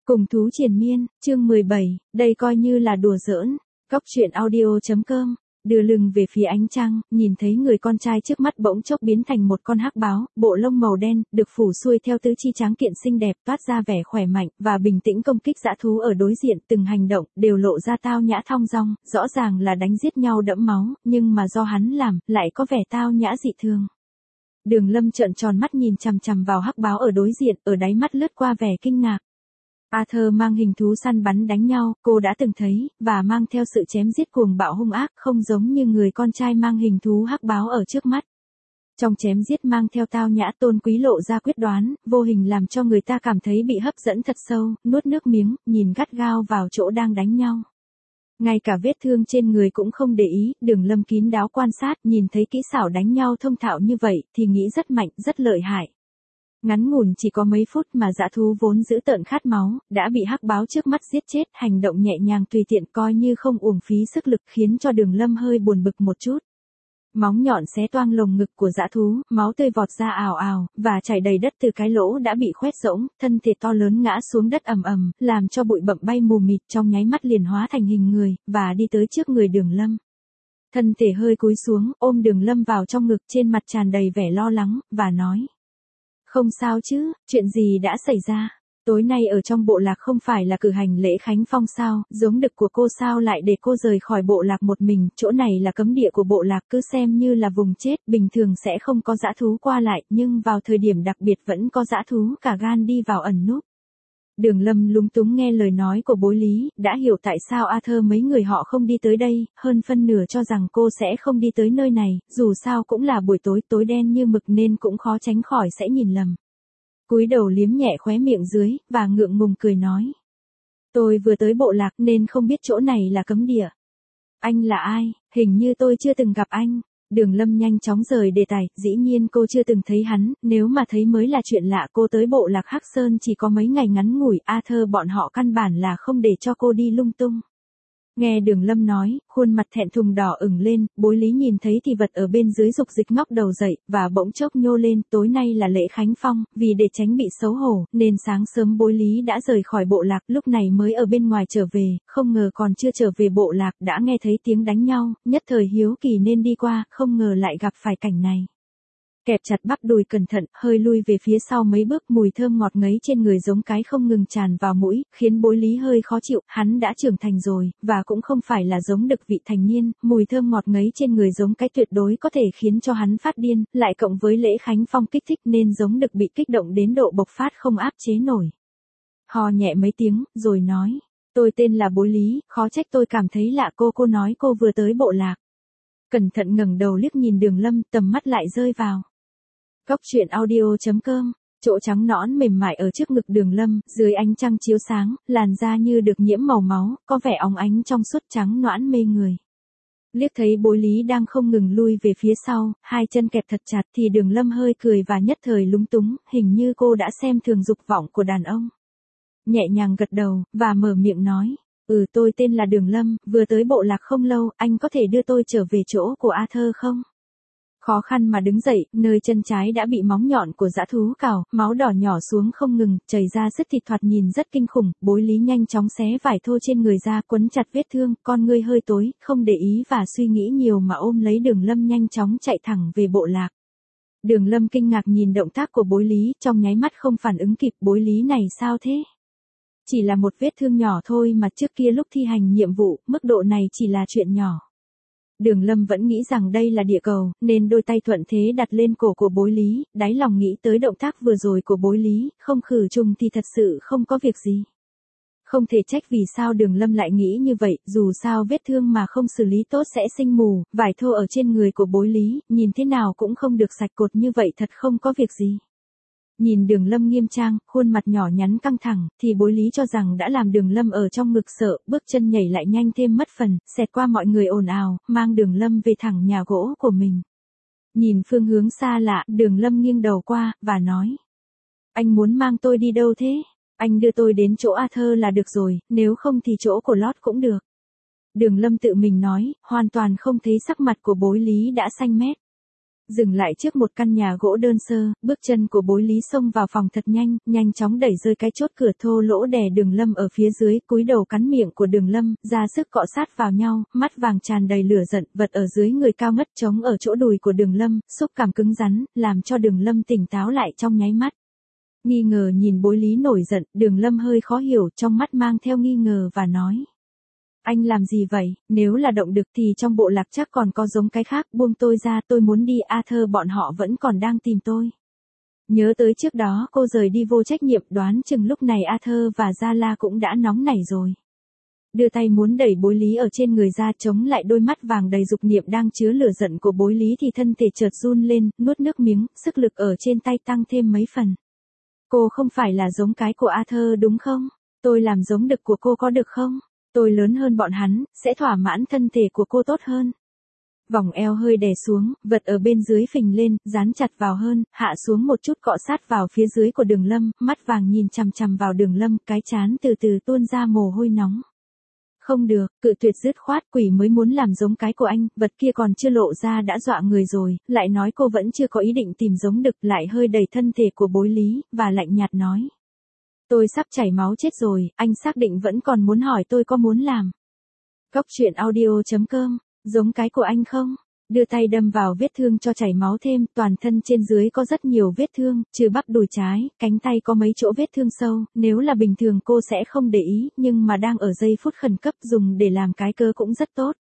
Cùng thú triền miên, chương 17, đây coi như là đùa giỡn. Cóc truyện audio.com, đưa lưng về phía ánh trăng, nhìn thấy người con trai trước mắt bỗng chốc biến thành một con hắc báo, bộ lông màu đen, được phủ xuôi theo tứ chi tráng kiện xinh đẹp, toát ra vẻ khỏe mạnh và bình tĩnh công kích dã thú ở đối diện, từng hành động đều lộ ra tao nhã thong dong, rõ ràng là đánh giết nhau đẫm máu, nhưng mà do hắn làm, lại có vẻ tao nhã dị thường. Đường Lâm trợn tròn mắt nhìn chằm chằm vào hắc báo ở đối diện, ở đáy mắt lướt qua vẻ kinh ngạc. Arthur mang hình thú săn bắn đánh nhau, cô đã từng thấy, và mang theo sự chém giết cuồng bạo hung ác, không giống như người con trai mang hình thú hắc báo ở trước mắt. Trong chém giết mang theo tao nhã tôn quý lộ ra quyết đoán, vô hình làm cho người ta cảm thấy bị hấp dẫn thật sâu, nuốt nước miếng, nhìn gắt gao vào chỗ đang đánh nhau. Ngay cả vết thương trên người cũng không để ý, Đường Lâm kín đáo quan sát, nhìn thấy kỹ xảo đánh nhau thông thạo như vậy, thì nghĩ rất mạnh, rất lợi hại. Ngắn ngủn chỉ có mấy phút mà dã thú vốn dữ tợn khát máu, đã bị hắc báo trước mắt giết chết, hành động nhẹ nhàng tùy tiện coi như không uổng phí sức lực khiến cho Đường Lâm hơi buồn bực một chút. Móng nhọn xé toang lồng ngực của dã thú, máu tươi vọt ra ào ào, và chảy đầy đất từ cái lỗ đã bị khoét rỗng, thân thể to lớn ngã xuống đất ầm ầm, làm cho bụi bặm bay mù mịt, trong nháy mắt liền hóa thành hình người, và đi tới trước người Đường Lâm. Thân thể hơi cúi xuống, ôm Đường Lâm vào trong ngực, trên mặt tràn đầy vẻ lo lắng, và nói. Không sao chứ, chuyện gì đã xảy ra? Tối nay ở trong bộ lạc không phải là cử hành lễ khánh phong sao, giống đực của cô sao lại để cô rời khỏi bộ lạc một mình, chỗ này là cấm địa của bộ lạc, cứ xem như là vùng chết, bình thường sẽ không có dã thú qua lại, nhưng vào thời điểm đặc biệt vẫn có dã thú cả gan đi vào ẩn núp. Đường Lâm lúng túng nghe lời nói của bối Lý, đã hiểu tại sao Arthur mấy người họ không đi tới đây, hơn phân nửa cho rằng cô sẽ không đi tới nơi này, dù sao cũng là buổi tối tối đen như mực nên cũng khó tránh khỏi sẽ nhìn lầm. Cúi đầu liếm nhẹ khóe miệng dưới, và ngượng ngùng cười nói. Tôi vừa tới bộ lạc nên không biết chỗ này là cấm địa. Anh là ai? Hình như tôi chưa từng gặp anh. Đường Lâm nhanh chóng rời đề tài, dĩ nhiên cô chưa từng thấy hắn, nếu mà thấy mới là chuyện lạ. Cô tới bộ lạc Hắc Sơn chỉ có mấy ngày ngắn ngủi, Arthur bọn họ căn bản là không để cho cô đi lung tung. Nghe Đường Lâm nói, khuôn mặt thẹn thùng đỏ ửng lên, bối Lý nhìn thấy thì vật ở bên dưới dục dịch ngóc đầu dậy, và bỗng chốc nhô lên, tối nay là lễ khánh phong, vì để tránh bị xấu hổ, nên sáng sớm bối Lý đã rời khỏi bộ lạc, lúc này mới ở bên ngoài trở về, không ngờ còn chưa trở về bộ lạc, đã nghe thấy tiếng đánh nhau, nhất thời hiếu kỳ nên đi qua, không ngờ lại gặp phải cảnh này. Kẹp chặt bắp đùi cẩn thận, hơi lui về phía sau mấy bước, mùi thơm ngọt ngấy trên người giống cái không ngừng tràn vào mũi, khiến bối Lý hơi khó chịu, hắn đã trưởng thành rồi, và cũng không phải là giống đực vị thành niên, mùi thơm ngọt ngấy trên người giống cái tuyệt đối có thể khiến cho hắn phát điên, lại cộng với lễ khánh phong kích thích nên giống đực bị kích động đến độ bộc phát không áp chế nổi. Hò nhẹ mấy tiếng, rồi nói, tôi tên là bối Lý, khó trách tôi cảm thấy lạ. Cô nói cô vừa tới bộ lạc. Cẩn thận ngẩng đầu liếc nhìn Đường Lâm, tầm mắt lại rơi vào. Cóc truyện audio.com, chỗ trắng nõn mềm mại ở trước ngực Đường Lâm, dưới ánh trăng chiếu sáng, làn da như được nhiễm màu máu, có vẻ óng ánh trong suốt trắng nõn mê người. Liếc thấy bối Lý đang không ngừng lui về phía sau, hai chân kẹp thật chặt thì Đường Lâm hơi cười và nhất thời lúng túng, hình như cô đã xem thường dục vọng của đàn ông. Nhẹ nhàng gật đầu, và mở miệng nói, tôi tên là Đường Lâm, vừa tới bộ lạc không lâu, anh có thể đưa tôi trở về chỗ của Arthur không? Khó khăn mà đứng dậy, nơi chân trái đã bị móng nhọn của dã thú cào, máu đỏ nhỏ xuống không ngừng, chảy ra sứt thịt thoạt nhìn rất kinh khủng, bối Lý nhanh chóng xé vải thô trên người ra, quấn chặt vết thương, con ngươi hơi tối, không để ý và suy nghĩ nhiều mà ôm lấy Đường Lâm nhanh chóng chạy thẳng về bộ lạc. Đường Lâm kinh ngạc nhìn động tác của bối Lý, trong nháy mắt không phản ứng kịp, bối Lý này sao thế? Chỉ là một vết thương nhỏ thôi mà, trước kia lúc thi hành nhiệm vụ, mức độ này chỉ là chuyện nhỏ. Đường Lâm vẫn nghĩ rằng đây là địa cầu, nên đôi tay thuận thế đặt lên cổ của bối Lý, đáy lòng nghĩ tới động tác vừa rồi của bối Lý, không khử trùng thì thật sự không có việc gì. Không thể trách vì sao Đường Lâm lại nghĩ như vậy, dù sao vết thương mà không xử lý tốt sẽ sinh mù, vải thô ở trên người của bối Lý, nhìn thế nào cũng không được sạch cột như vậy, thật không có việc gì. Nhìn Đường Lâm nghiêm trang, khuôn mặt nhỏ nhắn căng thẳng, thì bối Lý cho rằng đã làm Đường Lâm ở trong ngực sợ, bước chân nhảy lại nhanh thêm mất phần, xẹt qua mọi người ồn ào, mang Đường Lâm về thẳng nhà gỗ của mình. Nhìn phương hướng xa lạ, Đường Lâm nghiêng đầu qua, và nói. Anh muốn mang tôi đi đâu thế? Anh đưa tôi đến chỗ Arthur là được rồi, nếu không thì chỗ của Lót cũng được. Đường Lâm tự mình nói, hoàn toàn không thấy sắc mặt của bối Lý đã xanh mét. Dừng lại trước một căn nhà gỗ đơn sơ, bước chân của Bối Lý xông vào phòng thật nhanh, nhanh chóng đẩy rơi cái chốt cửa thô lỗ đè Đường Lâm ở phía dưới, cúi đầu cắn miệng của Đường Lâm, ra sức cọ sát vào nhau, mắt vàng tràn đầy lửa giận, vật ở dưới người cao ngất trống ở chỗ đùi của Đường Lâm, xúc cảm cứng rắn, làm cho Đường Lâm tỉnh táo lại trong nháy mắt. Nghi ngờ nhìn Bối Lý nổi giận, Đường Lâm hơi khó hiểu, trong mắt mang theo nghi ngờ và nói. Anh làm gì vậy, nếu là động đực thì trong bộ lạc chắc còn có giống cái khác, buông tôi ra, tôi muốn đi, Arthur bọn họ vẫn còn đang tìm tôi. Nhớ tới trước đó cô rời đi vô trách nhiệm, đoán chừng lúc này Arthur và Gia La cũng đã nóng nảy rồi. Đưa tay muốn đẩy Bối Lý ở trên người ra, chống lại đôi mắt vàng đầy dục niệm đang chứa lửa giận của Bối Lý thì thân thể chợt run lên, nuốt nước miếng, sức lực ở trên tay tăng thêm mấy phần. Cô không phải là giống cái của Arthur đúng không? Tôi làm giống đực của cô có được không? Tôi lớn hơn bọn hắn, sẽ thỏa mãn thân thể của cô tốt hơn. Vòng eo hơi đè xuống, vật ở bên dưới phình lên, dán chặt vào hơn, hạ xuống một chút cọ sát vào phía dưới của Đường Lâm, mắt vàng nhìn chằm chằm vào Đường Lâm, cái trán từ từ tuôn ra mồ hôi nóng. Không được, cự tuyệt dứt khoát, quỷ mới muốn làm giống cái của anh, vật kia còn chưa lộ ra đã dọa người rồi, lại nói cô vẫn chưa có ý định tìm giống đực, lại hơi đẩy thân thể của Bối Lý, và lạnh nhạt nói. Tôi sắp chảy máu chết rồi, anh xác định vẫn còn muốn hỏi tôi có muốn làm. Góc truyện audio.com, giống cái của anh không? Đưa tay đâm vào vết thương cho chảy máu thêm, toàn thân trên dưới có rất nhiều vết thương, trừ bắp đùi trái, cánh tay có mấy chỗ vết thương sâu, nếu là bình thường cô sẽ không để ý, nhưng mà đang ở giây phút khẩn cấp dùng để làm cái cơ cũng rất tốt.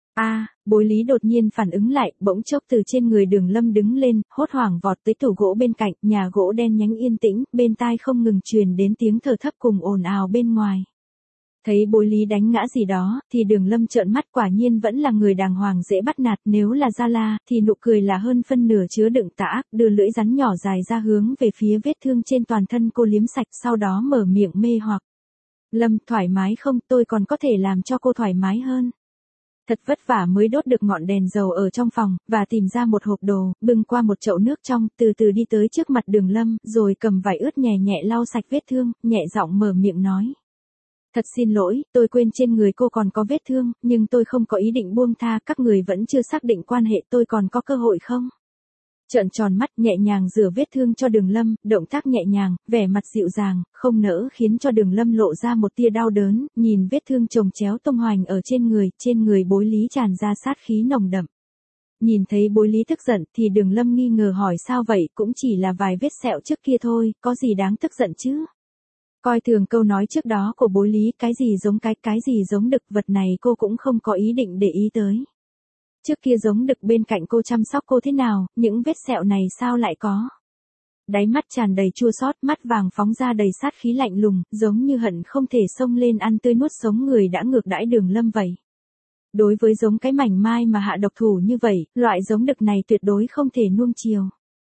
Bối Lý đột nhiên phản ứng lại, bỗng chốc từ trên người Đường Lâm đứng lên, hốt hoảng vọt tới tủ gỗ bên cạnh, nhà gỗ đen nhánh yên tĩnh, bên tai không ngừng truyền đến tiếng thở thấp cùng ồn ào bên ngoài. Thấy Bối Lý đánh ngã gì đó, thì Đường Lâm trợn mắt, quả nhiên vẫn là người đàng hoàng dễ bắt nạt, nếu là Gia La, thì nụ cười là hơn phân nửa chứa đựng tà ác, đưa lưỡi rắn nhỏ dài ra hướng về phía vết thương trên toàn thân cô liếm sạch, sau đó mở miệng mê hoặc. Lâm, thoải mái không, tôi còn có thể làm cho cô thoải mái hơn. Thật vất vả mới đốt được ngọn đèn dầu ở trong phòng, và tìm ra một hộp đồ, bưng qua một chậu nước trong, từ từ đi tới trước mặt Đường Lâm, rồi cầm vải ướt nhẹ nhẹ lau sạch vết thương, nhẹ giọng mở miệng nói. Thật xin lỗi, tôi quên trên người cô còn có vết thương, nhưng tôi không có ý định buông tha, các người vẫn chưa xác định quan hệ, tôi còn có cơ hội không? Trợn tròn mắt, nhẹ nhàng rửa vết thương cho Đường Lâm, động tác nhẹ nhàng, vẻ mặt dịu dàng, không nỡ khiến cho Đường Lâm lộ ra một tia đau đớn, nhìn vết thương chồng chéo tung hoành ở trên người Bối Lý tràn ra sát khí nồng đậm. Nhìn thấy Bối Lý tức giận thì Đường Lâm nghi ngờ hỏi sao vậy, cũng chỉ là vài vết sẹo trước kia thôi, có gì đáng tức giận chứ? Coi thường câu nói trước đó của Bối Lý, cái gì giống cái gì giống đực, vật này cô cũng không có ý định để ý tới. Trước kia giống đực bên cạnh cô chăm sóc cô thế nào, những vết sẹo này sao lại có? Đáy mắt tràn đầy chua xót, mắt vàng phóng ra đầy sát khí lạnh lùng, giống như hận không thể xông lên ăn tươi nuốt sống người đã ngược đãi Đường Lâm vậy. Đối với giống cái mảnh mai mà hạ độc thủ như vậy, loại giống đực này tuyệt đối không thể nuông chiều.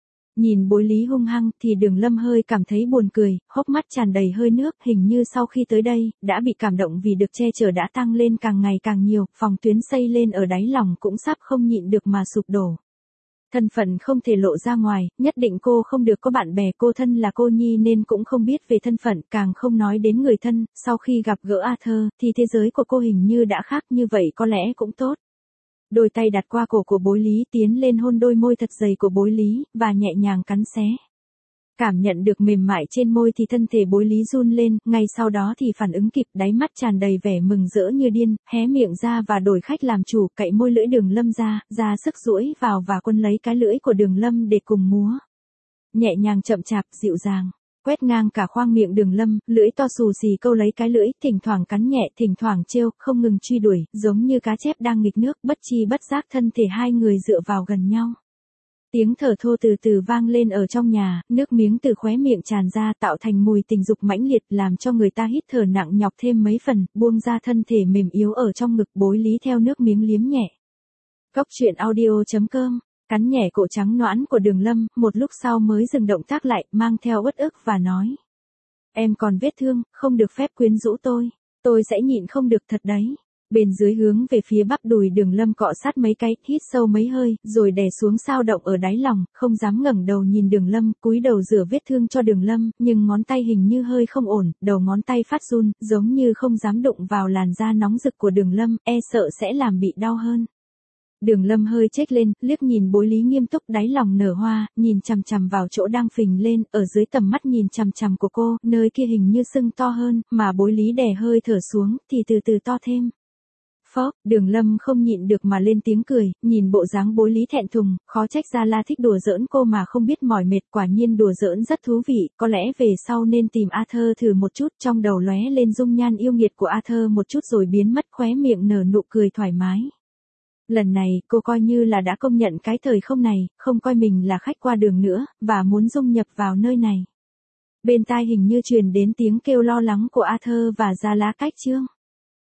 Nhìn Bối Lý hung hăng thì Đường Lâm hơi cảm thấy buồn cười, hốc mắt tràn đầy hơi nước, hình như sau khi tới đây, đã bị cảm động vì được che chở đã tăng lên càng ngày càng nhiều, phòng tuyến xây lên ở đáy lòng cũng sắp không nhịn được mà sụp đổ. Thân phận không thể lộ ra ngoài, nhất định cô không được có bạn bè, cô thân là cô nhi nên cũng không biết về thân phận, càng không nói đến người thân, sau khi gặp gỡ Arthur, thì thế giới của cô hình như đã khác, như vậy có lẽ cũng tốt. Đôi tay đặt qua cổ của Bối Lý, tiến lên hôn đôi môi thật dày của Bối Lý, và nhẹ nhàng cắn xé. Cảm nhận được mềm mại trên môi thì thân thể Bối Lý run lên, ngay sau đó thì phản ứng kịp, đáy mắt tràn đầy vẻ mừng rỡ như điên, hé miệng ra và đổi khách làm chủ, cậy môi lưỡi Đường Lâm ra sức duỗi vào và quấn lấy cái lưỡi của Đường Lâm để cùng múa. Nhẹ nhàng chậm chạp, dịu dàng. Quét ngang cả khoang miệng Đường Lâm, lưỡi to xù xì câu lấy cái lưỡi, thỉnh thoảng cắn nhẹ, thỉnh thoảng trêu, không ngừng truy đuổi, giống như cá chép đang nghịch nước, bất chi bất giác thân thể hai người dựa vào gần nhau. Tiếng thở thô từ từ vang lên ở trong nhà, nước miếng từ khóe miệng tràn ra tạo thành mùi tình dục mãnh liệt, làm cho người ta hít thở nặng nhọc thêm mấy phần, buông ra thân thể mềm yếu ở trong ngực Bối Lý theo nước miếng liếm nhẹ. Góc truyện audio.com, cắn nhẹ cổ trắng nõn của Đường Lâm, một lúc sau mới dừng động tác lại, mang theo uất ức và nói. Em còn vết thương, không được phép quyến rũ tôi sẽ nhịn không được thật đấy. Bên dưới hướng về phía bắp đùi Đường Lâm cọ sát mấy cái, hít sâu mấy hơi, rồi đè xuống sao động ở đáy lòng, không dám ngẩng đầu nhìn Đường Lâm, cúi đầu rửa vết thương cho Đường Lâm, nhưng ngón tay hình như hơi không ổn, đầu ngón tay phát run, giống như không dám đụng vào làn da nóng rực của Đường Lâm, e sợ sẽ làm bị đau hơn. Đường Lâm hơi chếch lên, liếc nhìn Bối Lý nghiêm túc, đáy lòng nở hoa, nhìn chằm chằm vào chỗ đang phình lên, ở dưới tầm mắt nhìn chằm chằm của cô, nơi kia hình như sưng to hơn, mà Bối Lý đè hơi thở xuống, thì từ từ to thêm. Phó, Đường Lâm không nhịn được mà lên tiếng cười, nhìn bộ dáng Bối Lý thẹn thùng, khó trách Gia La thích đùa giỡn cô mà không biết mỏi mệt, quả nhiên đùa giỡn rất thú vị, có lẽ về sau nên tìm Arthur thử một chút, trong đầu lóe lên dung nhan yêu nghiệt của Arthur một chút rồi biến mất, khóe miệng nở nụ cười thoải mái. Lần này, cô coi như là đã công nhận cái thời không này, không coi mình là khách qua đường nữa, và muốn dung nhập vào nơi này. Bên tai hình như truyền đến tiếng kêu lo lắng của Arthur và Gia La cách chương.